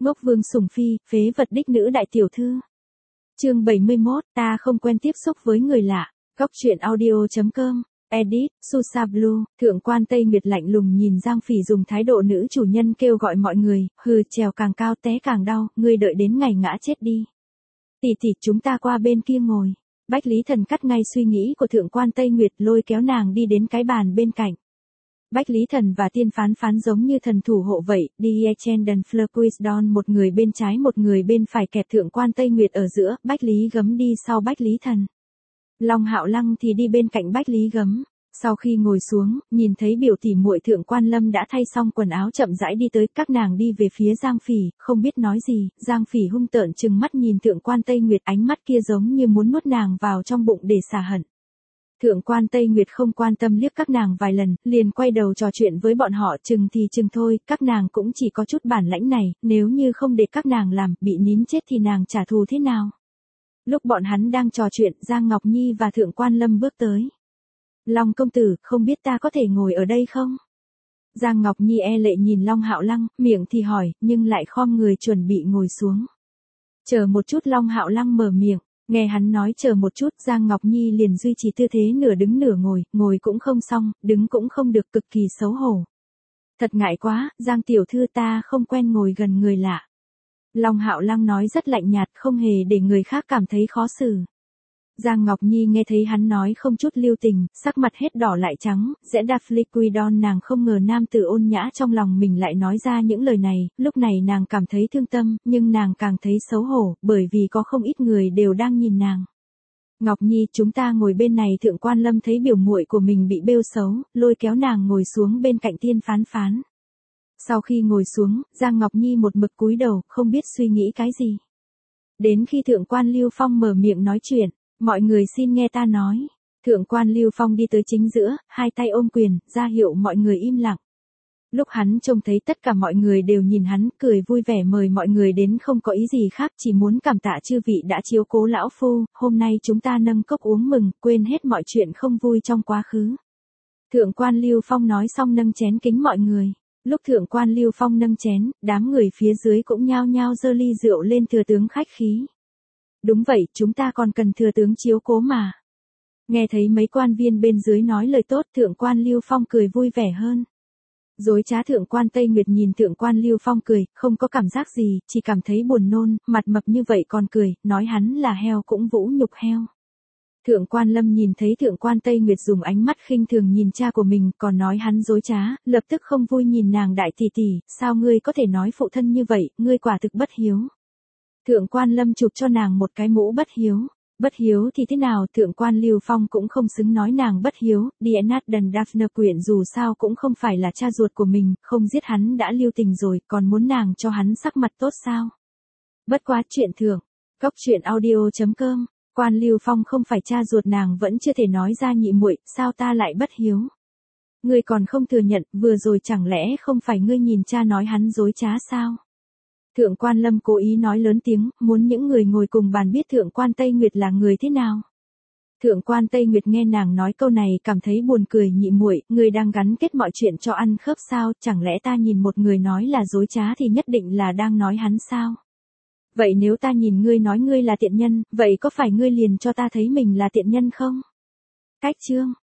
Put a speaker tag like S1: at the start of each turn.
S1: Ngốc Vương Sùng Phi, phế vật đích nữ đại tiểu thư. Chương 71, ta không quen tiếp xúc với người lạ. Góc truyện audio.com. Edit, Susa Blue. Thượng quan Tây Nguyệt lạnh lùng nhìn Giang Phỉ dùng thái độ nữ chủ nhân kêu gọi mọi người, hừ, trèo càng cao té càng đau, ngươi đợi đến ngày ngã chết đi. Tỷ tỷ, chúng ta qua bên kia ngồi. Bách Lý Thần cắt ngay suy nghĩ của thượng quan Tây Nguyệt, lôi kéo nàng đi đến cái bàn bên cạnh. Bách Lý Thần và Tiên Phán Phán giống như thần thủ hộ vậy, Diechendon Flurquisdon một người bên trái một người bên phải kẹp thượng quan Tây Nguyệt ở giữa, Bách Lý Gấm đi sau Bách Lý Thần. Long Hạo Lăng thì đi bên cạnh Bách Lý Gấm. Sau khi ngồi xuống, nhìn thấy biểu tỷ muội thượng quan Lâm đã thay xong quần áo chậm rãi đi tới, các nàng đi về phía Giang Phỉ, không biết nói gì, Giang Phỉ hung tợn trừng mắt nhìn thượng quan Tây Nguyệt, ánh mắt kia giống như muốn nuốt nàng vào trong bụng để xả hận. Thượng quan Tây Nguyệt không quan tâm liếc các nàng vài lần, liền quay đầu trò chuyện với bọn họ, chừng thì chừng thôi, các nàng cũng chỉ có chút bản lãnh này, nếu như không để các nàng làm, bị nín chết thì nàng trả thù thế nào. Lúc bọn hắn đang trò chuyện, Giang Ngọc Nhi và thượng quan Lâm bước tới. Long công tử, không biết ta có thể ngồi ở đây không? Giang Ngọc Nhi e lệ nhìn Long Hạo Lăng, miệng thì hỏi, nhưng lại khom người chuẩn bị ngồi xuống. Chờ một chút, Long Hạo Lăng mở miệng. Nghe hắn nói chờ một chút, Giang Ngọc Nhi liền duy trì tư thế nửa đứng nửa ngồi, ngồi cũng không xong, đứng cũng không được, cực kỳ xấu hổ. Thật ngại quá, Giang tiểu thư, ta không quen ngồi gần người lạ. Long Hạo Lăng nói rất lạnh nhạt, không hề để người khác cảm thấy khó xử. Giang Ngọc Nhi nghe thấy hắn nói không chút lưu tình, sắc mặt hết đỏ lại trắng, dễ đạp Fliquidon, nàng không ngờ nam tử ôn nhã trong lòng mình lại nói ra những lời này, lúc này nàng cảm thấy thương tâm, nhưng nàng càng thấy xấu hổ, bởi vì có không ít người đều đang nhìn nàng. Ngọc Nhi, chúng ta ngồi bên này. Thượng quan Lâm thấy biểu muội của mình bị bêu xấu, lôi kéo nàng ngồi xuống bên cạnh Tiên Phán Phán. Sau khi ngồi xuống, Giang Ngọc Nhi một mực cúi đầu, không biết suy nghĩ cái gì. Đến khi thượng quan Lưu Phong mở miệng nói chuyện, mọi người xin nghe ta nói. Thượng quan Lưu Phong đi tới chính giữa, hai tay ôm quyền, ra hiệu mọi người im lặng. Lúc hắn trông thấy tất cả mọi người đều nhìn hắn, cười vui vẻ mời mọi người đến, không có ý gì khác, chỉ muốn cảm tạ chư vị đã chiếu cố lão phu, hôm nay chúng ta nâng cốc uống mừng, quên hết mọi chuyện không vui trong quá khứ. Thượng quan Lưu Phong nói xong nâng chén kính mọi người. Lúc thượng quan Lưu Phong nâng chén, đám người phía dưới cũng nhao nhao giơ ly rượu lên, thừa tướng khách khí. Đúng vậy, chúng ta còn cần thừa tướng chiếu cố mà. Nghe thấy mấy quan viên bên dưới nói lời tốt, thượng quan Lưu Phong cười vui vẻ hơn. Dối trá thượng quan Tây Nguyệt nhìn thượng quan Lưu Phong cười, không có cảm giác gì, chỉ cảm thấy buồn nôn, mặt mập như vậy còn cười, nói hắn là heo cũng vũ nhục heo. Thượng quan Lâm nhìn thấy thượng quan Tây Nguyệt dùng ánh mắt khinh thường nhìn cha của mình, còn nói hắn dối trá, lập tức không vui nhìn nàng, đại tỷ tỷ, sao ngươi có thể nói phụ thân như vậy, ngươi quả thực bất hiếu. Thượng quan Lâm chụp cho nàng một cái mũ bất hiếu. Bất hiếu thì thế nào, thượng quan Lưu Phong cũng không xứng nói nàng bất hiếu, Dienadan Daphne quyển dù sao cũng không phải là cha ruột của mình, không giết hắn đã lưu tình rồi, còn muốn nàng cho hắn sắc mặt tốt sao? Bất quá chuyện thường. Góc truyện audio.com. Quan Lưu Phong không phải cha ruột nàng vẫn chưa thể nói ra, nhị muội, sao ta lại bất hiếu? Ngươi còn không thừa nhận, vừa rồi chẳng lẽ không phải ngươi nhìn cha nói hắn dối trá sao? Thượng quan Lâm cố ý nói lớn tiếng, muốn những người ngồi cùng bàn biết thượng quan Tây Nguyệt là người thế nào. Thượng quan Tây Nguyệt nghe nàng nói câu này cảm thấy buồn cười, nhị muội, ngươi đang gắn kết mọi chuyện cho ăn khớp sao, chẳng lẽ ta nhìn một người nói là dối trá thì nhất định là đang nói hắn sao? Vậy nếu ta nhìn ngươi nói ngươi là tiện nhân, vậy có phải ngươi liền cho ta thấy mình là tiện nhân không? Cách chương.